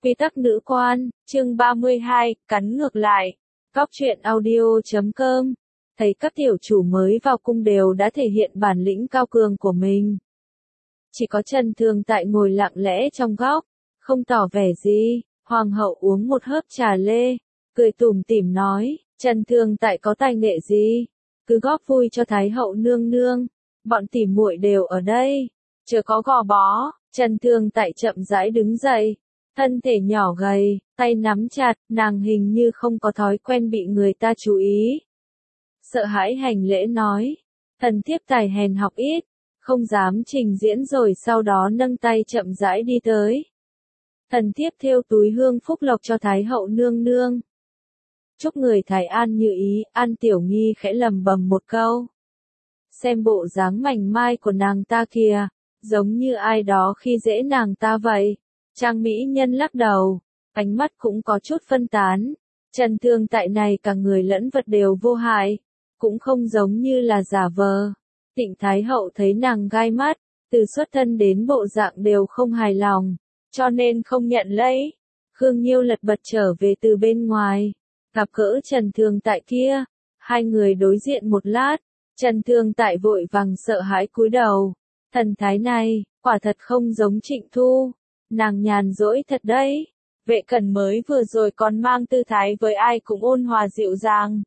Quy tắc nữ quan, chương 32, cắn ngược lại. Góc truyện audio.com. Thấy các tiểu chủ mới vào cung đều đã thể hiện bản lĩnh cao cường của mình. Chỉ có Trần Thường Tại ngồi lặng lẽ trong góc, không tỏ vẻ gì. Hoàng hậu uống một hớp trà lê, cười tủm tỉm nói, Trần Thường Tại có tài nghệ gì? Cứ góp vui cho Thái hậu nương nương. Bọn tỉ muội đều ở đây, chớ có gò bó. Trần Thường Tại chậm rãi đứng dậy. Thân thể nhỏ gầy, tay nắm chặt, nàng hình như không có thói quen bị người ta chú ý. Sợ hãi hành lễ nói, thần thiếp tài hèn học ít, không dám trình diễn rồi sau đó nâng tay chậm rãi đi tới. Thần thiếp thêu túi hương phúc lộc cho Thái hậu nương nương. Chúc người Thái An như ý, An Tiểu Nghi khẽ lầm bầm một câu. Xem bộ dáng mảnh mai của nàng ta kìa, giống như ai đó khi dễ nàng ta vậy. Trang mỹ nhân lắc đầu, ánh mắt cũng có chút phân tán. Trần Thường Tại này cả người lẫn vật đều vô hại, cũng không giống như là giả vờ. Tịnh Thái hậu thấy nàng gai mắt, từ xuất thân đến bộ dạng đều không hài lòng, cho nên không nhận lấy. Khương Nhiêu lật bật trở về từ bên ngoài, gặp gỡ Trần Thường Tại kia, hai người đối diện một lát. Trần Thường Tại vội vàng sợ hãi cúi đầu, thần thái này, quả thật không giống Trịnh Thu. Nàng nhàn rỗi thật đấy. Vệ Cẩn mới vừa rồi còn mang tư thái với ai cũng ôn hòa dịu dàng.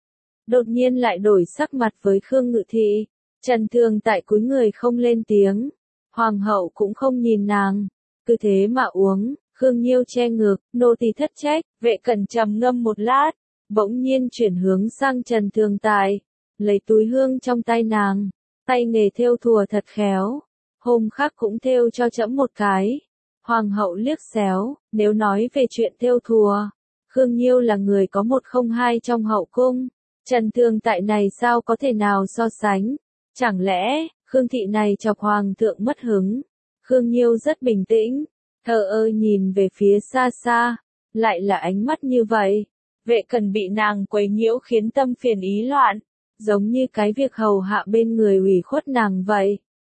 Đột nhiên lại đổi sắc mặt với Khương Ngự Thị. Trần Thường Tại cúi người không lên tiếng. Hoàng hậu cũng không nhìn nàng. Cứ thế mà uống. Khương Nhiêu che ngực, nô tỳ thất trách. Vệ Cẩn trầm ngâm một lát, bỗng nhiên chuyển hướng sang Trần Thường Tại, lấy túi hương trong tay nàng. Tay nghề thêu thùa thật khéo. Hôm khác cũng thêu cho trẫm một cái. Hoàng hậu liếc xéo, nếu nói về chuyện thêu thùa, Khương Nhiêu là người có một không hai trong hậu cung. Trần Thường Tại này sao có thể nào so sánh? Chẳng lẽ, Khương thị này chọc hoàng thượng mất hứng? Khương Nhiêu rất bình tĩnh, thờ ơ nhìn về phía xa xa, lại là ánh mắt như vậy. Vệ Cẩn bị nàng quấy nhiễu khiến tâm phiền ý loạn, giống như cái việc hầu hạ bên người ủy khuất nàng vậy.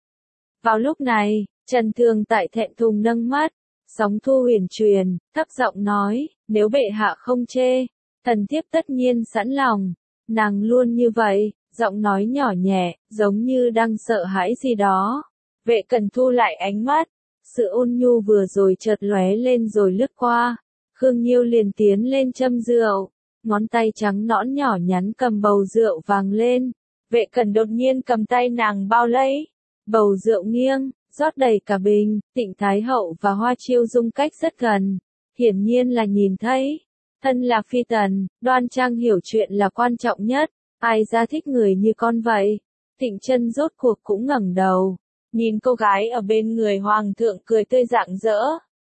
Vào lúc này, Trần Thường Tại thẹn thùng nâng mắt, sóng thu huyền truyền, thấp giọng nói, nếu bệ hạ không chê, thần thiếp tất nhiên sẵn lòng. Nàng luôn như vậy, giọng nói nhỏ nhẹ, giống như đang sợ hãi gì đó. Vệ Cẩn thu lại ánh mắt, sự ôn nhu vừa rồi chợt lóe lên rồi lướt qua. Khương Nhiêu liền tiến lên châm rượu, ngón tay trắng nõn nhỏ nhắn cầm bầu rượu vàng lên. Vệ Cẩn đột nhiên cầm tay nàng bao lấy, bầu rượu nghiêng, rót đầy cả bình. Tịnh Thái hậu và Hoa Chiêu dung cách rất gần, hiển nhiên là nhìn thấy. Thân là phi tần, đoan trang hiểu chuyện là quan trọng nhất, ai ra thích người như con vậy. Tịnh Chân rốt cuộc cũng ngẩng đầu, nhìn cô gái ở bên người hoàng thượng cười tươi rạng rỡ.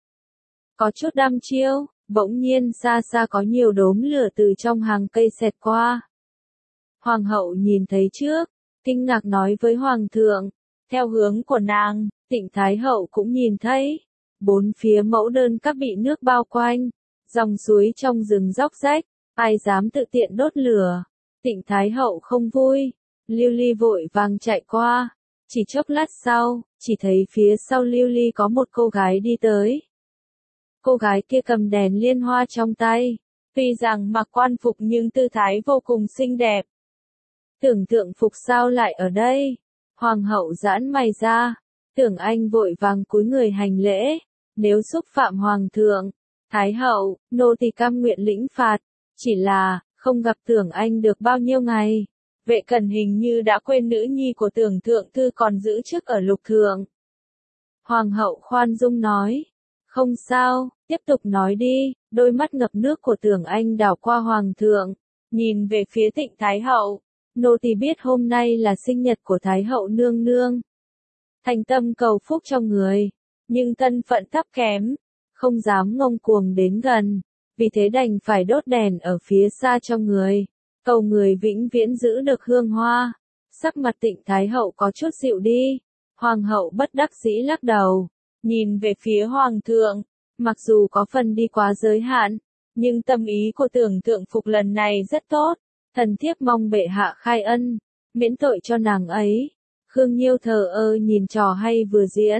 Có chút đăm chiêu, bỗng nhiên xa xa có nhiều đốm lửa từ trong hàng cây xẹt qua. Hoàng hậu nhìn thấy trước, kinh ngạc nói với hoàng thượng, theo hướng của nàng. Tịnh Thái hậu cũng nhìn thấy, bốn phía mẫu đơn các bị nước bao quanh, dòng suối trong rừng róc rách, ai dám tự tiện đốt lửa. Tịnh Thái hậu không vui, Lưu Ly vội vàng chạy qua, chỉ chốc lát sau, chỉ thấy phía sau Lưu Ly có một cô gái đi tới. Cô gái kia cầm đèn liên hoa trong tay, tuy rằng mặc quan phục nhưng tư thái vô cùng xinh đẹp. Tưởng tượng phục sao lại ở đây? Hoàng hậu giãn mày ra. Tưởng Anh vội vàng cúi người hành lễ, nếu xúc phạm hoàng thượng, Thái hậu, nô tỳ cam nguyện lĩnh phạt, chỉ là, không gặp Tưởng Anh được bao nhiêu ngày. Vệ Cẩn hình như đã quên nữ nhi của Tưởng thượng thư còn giữ chức ở lục thượng. Hoàng hậu khoan dung nói, không sao, tiếp tục nói đi. Đôi mắt ngập nước của Tưởng Anh đảo qua hoàng thượng, nhìn về phía Tịnh Thái hậu, nô tỳ biết hôm nay là sinh nhật của Thái hậu nương nương. Thành tâm cầu phúc cho người, nhưng thân phận thấp kém, không dám ngông cuồng đến gần, vì thế đành phải đốt đèn ở phía xa cho người, cầu người vĩnh viễn giữ được hương hoa. Sắc mặt Tịnh Thái hậu có chút dịu đi, hoàng hậu bất đắc dĩ lắc đầu, nhìn về phía hoàng thượng, mặc dù có phần đi quá giới hạn, nhưng tâm ý của Tưởng thượng phục lần này rất tốt, thần thiếp mong bệ hạ khai ân, miễn tội cho nàng ấy. Khương Nhiêu thờ ơ nhìn trò hay vừa diễn,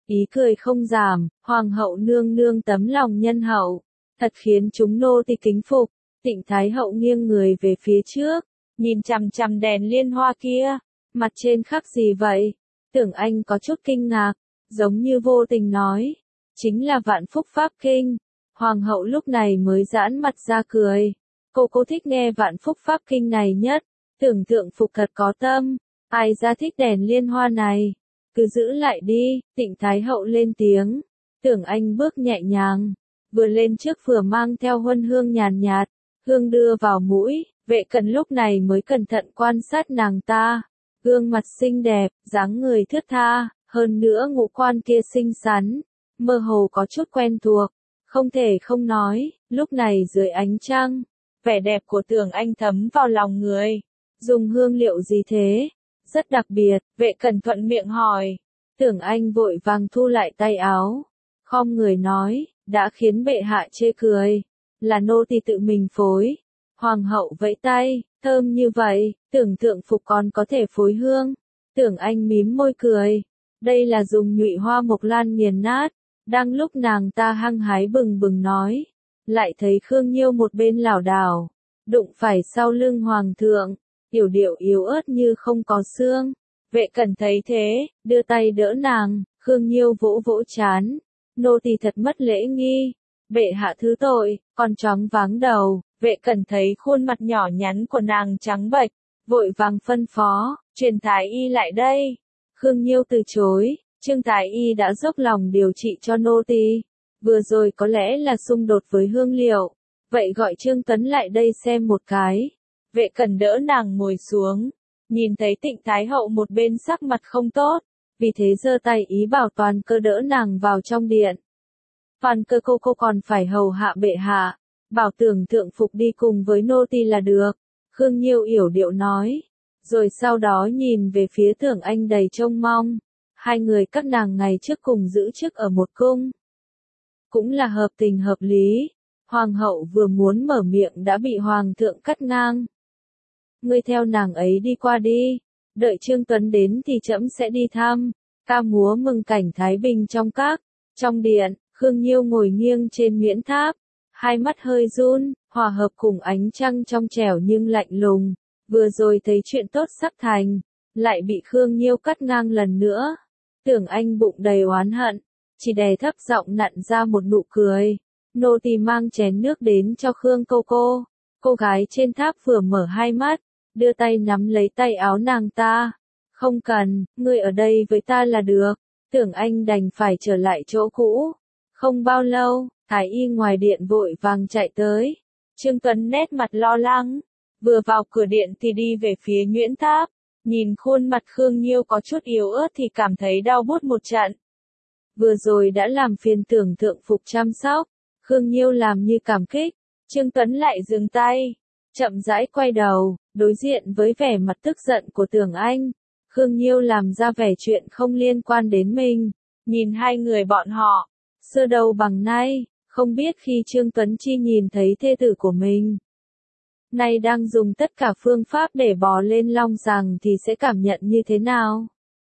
ý cười không giảm, hoàng hậu nương nương tấm lòng nhân hậu, thật khiến chúng nô tỳ kính phục. Tịnh Thái hậu nghiêng người về phía trước, nhìn chằm chằm đèn liên hoa kia, mặt trên khắc gì vậy? Tưởng Anh có chút kinh ngạc, giống như vô tình nói, chính là Vạn Phúc Pháp Kinh. Hoàng hậu lúc này mới giãn mặt ra cười, cô thích nghe Vạn Phúc Pháp Kinh này nhất, tưởng tượng phục thật có tâm, ai ra thích đèn liên hoa này, cứ giữ lại đi. Tịnh Thái hậu lên tiếng, Tưởng Anh bước nhẹ nhàng, vừa lên trước vừa mang theo huân hương nhàn nhạt, hương đưa vào mũi. Vệ Cẩn lúc này mới cẩn thận quan sát nàng ta, gương mặt xinh đẹp, dáng người thướt tha, hơn nữa ngũ quan kia xinh xắn, mơ hồ có chút quen thuộc, không thể không nói, lúc này dưới ánh trăng, vẻ đẹp của Tưởng Anh thấm vào lòng người. Dùng hương liệu gì thế? Rất đặc biệt. Vệ Cẩn thuận miệng hỏi. Tưởng Anh vội vàng thu lại tay áo, khom người nói, đã khiến bệ hạ chê cười, là nô tỳ tự mình phối. Hoàng hậu vẫy tay, thơm như vậy, tưởng tượng phục còn có thể phối hương. Tưởng Anh mím môi cười, đây là dùng nhụy hoa mộc lan nghiền nát. Đang lúc nàng ta hăng hái bừng bừng nói, lại thấy Khương Nhiêu một bên lảo đảo, đụng phải sau lưng hoàng thượng, yểu điệu yếu ớt như không có xương. Vệ Cẩn thấy thế, đưa tay đỡ nàng, Khương Nhiêu vỗ vỗ trán, nô tỳ thật mất lễ nghi, bệ hạ thứ tội. Còn choáng váng đầu. Vệ Cẩn thấy khuôn mặt nhỏ nhắn của nàng trắng bệch, vội vàng phân phó, truyền thái y lại đây. Khương Nhiêu từ chối, Trương thái y đã dốc lòng điều trị cho nô tỳ, vừa rồi có lẽ là xung đột với hương liệu, vậy gọi Trương Tuấn lại đây xem một cái. Vệ Cẩn đỡ nàng ngồi xuống, nhìn thấy Tịnh Thái hậu một bên sắc mặt không tốt, vì thế giơ tay ý bảo Toàn Cơ đỡ nàng vào trong điện. Toàn Cơ cô còn phải hầu hạ bệ hạ, bảo Tưởng thượng phục đi cùng với nô tỳ là được. Khương Nhiêu yểu điệu nói, rồi sau đó nhìn về phía Tưởng Anh đầy trông mong. Hai người các nàng ngày trước cùng giữ chức ở một cung, cũng là hợp tình hợp lý. Hoàng hậu vừa muốn mở miệng đã bị hoàng thượng cắt ngang. Ngươi theo nàng ấy đi qua đi, đợi Trương Tuấn đến thì trẫm sẽ đi thăm. Ca múa mừng cảnh thái bình trong các. Trong điện, Khương Nhiêu ngồi nghiêng trên miễn tháp, hai mắt hơi run, hòa hợp cùng ánh trăng trong trẻo nhưng lạnh lùng. Vừa rồi thấy chuyện tốt sắp thành, lại bị Khương Nhiêu cắt ngang lần nữa. Tưởng Anh bụng đầy oán hận, chỉ đè thấp giọng nặn ra một nụ cười. Nô tỳ mang chén nước đến cho Khương cô. Cô gái trên tháp vừa mở hai mắt, đưa tay nắm lấy tay áo nàng ta. Không cần, ngươi ở đây với ta là được. Tưởng Anh đành phải trở lại chỗ cũ. Không bao lâu, thái y ngoài điện vội vàng chạy tới. Trương Tuấn nét mặt lo lắng, vừa vào cửa điện thì đi về phía Nguyễn Tháp. Nhìn khuôn mặt Khương Nhiêu có chút yếu ớt thì cảm thấy đau buốt một trận. Vừa rồi đã làm phiền Tưởng thượng phục chăm sóc, Khương Nhiêu làm như cảm kích. Trương Tuấn lại dừng tay, chậm rãi quay đầu, đối diện với vẻ mặt tức giận của Tưởng Anh. Khương Nhiêu làm ra vẻ chuyện không liên quan đến mình, nhìn hai người bọn họ, xưa đâu bằng nay, không biết khi Trương Tuấn Chi nhìn thấy thê tử của mình, nay đang dùng tất cả phương pháp để bò lên long giằng thì sẽ cảm nhận như thế nào.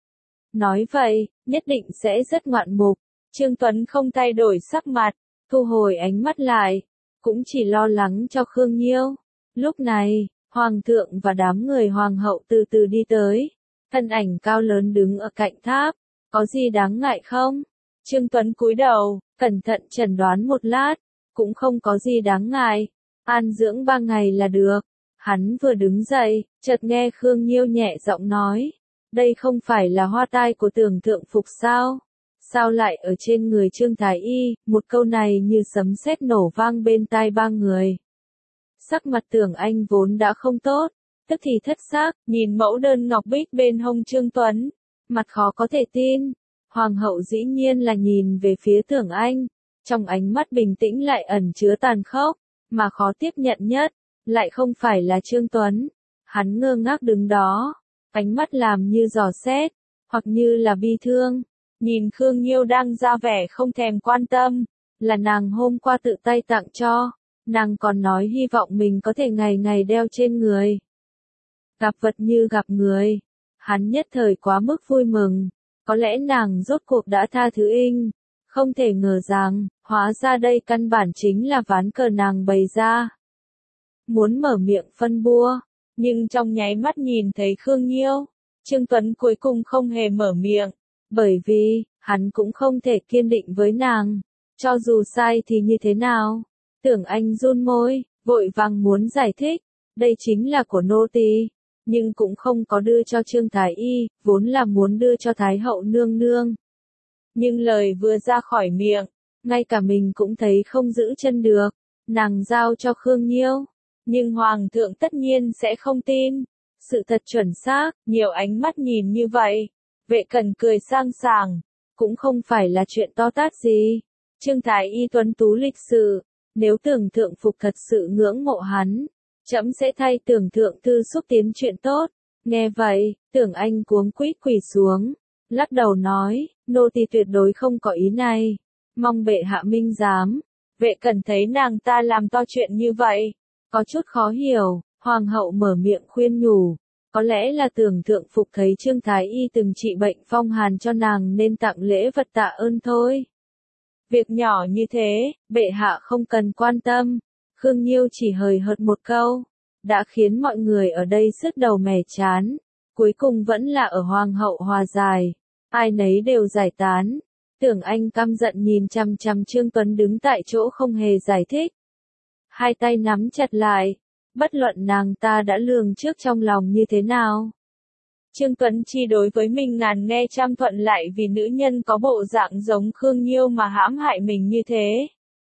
Nói vậy, nhất định sẽ rất ngoạn mục. Trương Tuấn không thay đổi sắc mặt, thu hồi ánh mắt lại, cũng chỉ lo lắng cho Khương Nhiêu. Lúc này, Hoàng thượng và đám người Hoàng hậu từ từ đi tới, thân ảnh cao lớn đứng ở cạnh tháp. Có gì đáng ngại không? Trương Tuấn cúi đầu, cẩn thận chẩn đoán một lát, cũng không có gì đáng ngại, an dưỡng 3 ngày là được. Hắn vừa đứng dậy, chợt nghe Khương Nhiêu nhẹ giọng nói, đây không phải là hoa tai của Tưởng thượng phục sao? Sao lại ở trên người Trương Thái Y? Một câu này như sấm sét nổ vang bên tai ba người. Sắc mặt Tưởng Anh vốn đã không tốt, tức thì thất xác, nhìn mẫu đơn ngọc bích bên hông Trương Tuấn, mặt khó có thể tin. Hoàng hậu dĩ nhiên là nhìn về phía Tưởng Anh, trong ánh mắt bình tĩnh lại ẩn chứa tàn khốc, mà khó tiếp nhận nhất, lại không phải là Trương Tuấn. Hắn ngơ ngác đứng đó, ánh mắt làm như dò xét, hoặc như là bi thương, nhìn Khương Nhiêu đang ra vẻ không thèm quan tâm, là nàng hôm qua tự tay tặng cho, nàng còn nói hy vọng mình có thể ngày ngày đeo trên người. Gặp vật như gặp người, hắn nhất thời quá mức vui mừng, Có lẽ nàng rốt cuộc đã tha thứ Inh. Không thể ngờ rằng, hóa ra đây căn bản chính là ván cờ nàng bày ra. Muốn mở miệng phân bua, nhưng trong nháy mắt nhìn thấy Khương Nhiêu, Trương Tuấn cuối cùng không hề mở miệng, bởi vì, hắn cũng không thể kiên định với nàng, cho dù sai thì như thế nào. Tưởng Anh run môi, vội vàng muốn giải thích, đây chính là của nô tỳ, nhưng cũng không có đưa cho Trương Thái Y, vốn là muốn đưa cho Thái hậu nương nương. Nhưng lời vừa ra khỏi miệng, ngay cả mình cũng thấy không giữ chân được, nàng giao cho Khương Nhiêu, nhưng Hoàng thượng tất nhiên sẽ không tin. Sự thật chuẩn xác, nhiều ánh mắt nhìn như vậy, Vệ Cẩn cười sang sảng, cũng không phải là chuyện to tát gì. Trương Thái Y tuấn tú lịch sự, nếu tưởng thượng phục thật sự ngưỡng mộ hắn, trẫm sẽ thay tưởng thượng thư xúc tiến chuyện tốt. Nghe vậy, Tưởng Anh cuống quýt quỳ xuống, lắc đầu nói, nô tỳ tuyệt đối không có ý này, mong bệ hạ minh giám. Vệ Cẩn thấy nàng ta làm to chuyện như vậy, có chút khó hiểu, hoàng hậu mở miệng khuyên nhủ, có lẽ là tưởng thượng phục thấy Trương Thái Y từng trị bệnh phong hàn cho nàng nên tặng lễ vật tạ ơn thôi. Việc nhỏ như thế, bệ hạ không cần quan tâm. Khương Nhiêu chỉ hời hợt một câu, đã khiến mọi người ở đây sứt đầu mẻ chán. Cuối cùng vẫn là ở hoàng hậu hòa giải, ai nấy đều giải tán. Tưởng Anh căm giận nhìn chằm chằm Trương Tuấn đứng tại chỗ không hề giải thích. Hai tay nắm chặt lại, bất luận nàng ta đã lường trước trong lòng như thế nào. Trương Tuấn Chi đối với mình ngàn nghe trăm thuận lại vì nữ nhân có bộ dạng giống Khương Nhiêu mà hãm hại mình như thế.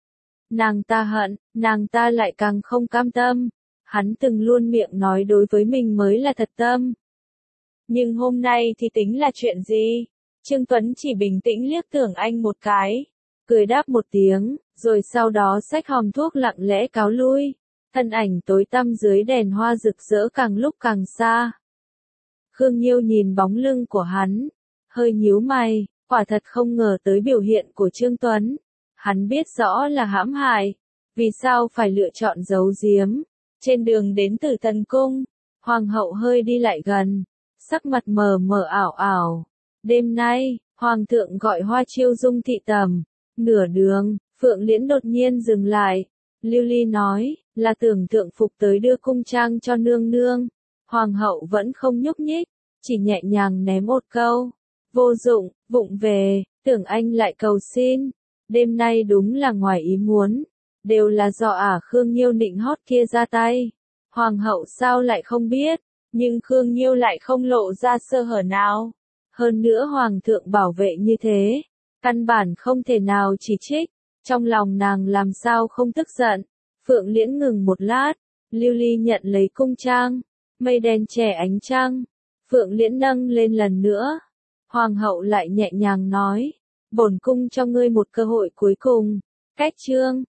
Nàng ta hận, nàng ta lại càng không cam tâm. Hắn từng luôn miệng nói đối với mình mới là thật tâm. Nhưng hôm nay thì tính là chuyện gì? Trương Tuấn chỉ bình tĩnh liếc Tưởng Anh một cái, cười đáp một tiếng, rồi sau đó xách hòm thuốc lặng lẽ cáo lui. Thân ảnh tối tăm dưới đèn hoa rực rỡ càng lúc càng xa. Khương Nhiêu nhìn bóng lưng của hắn, hơi nhíu mày, quả thật không ngờ tới biểu hiện của Trương Tuấn. Hắn biết rõ là hãm hại, vì sao phải lựa chọn giấu giếm. Trên đường đến Tử Thần Cung, Hoàng hậu hơi đi lại gần, sắc mặt mờ mờ ảo ảo. Đêm nay, Hoàng thượng gọi Hoa Chiêu Dung thị tầm. Nửa đường, Phượng Liễn đột nhiên dừng lại. Lưu Ly nói, là tưởng thượng phục tới đưa cung trang cho nương nương. Hoàng hậu vẫn không nhúc nhích, chỉ nhẹ nhàng ném một câu. Vô dụng, vụng về. Tưởng Anh lại cầu xin. Đêm nay đúng là ngoài ý muốn. Đều là do Khương Nhiêu nịnh hót kia ra tay. Hoàng hậu sao lại không biết, nhưng Khương Nhiêu lại không lộ ra sơ hở nào. Hơn nữa Hoàng thượng bảo vệ như thế, căn bản không thể nào chỉ trích. Trong lòng nàng làm sao không tức giận. Phượng Liễn ngừng một lát, Lưu Ly nhận lấy cung trang, mây đen che ánh trăng. Phượng Liễn nâng lên lần nữa. Hoàng hậu lại nhẹ nhàng nói, bổn cung cho ngươi một cơ hội cuối cùng. Cách chương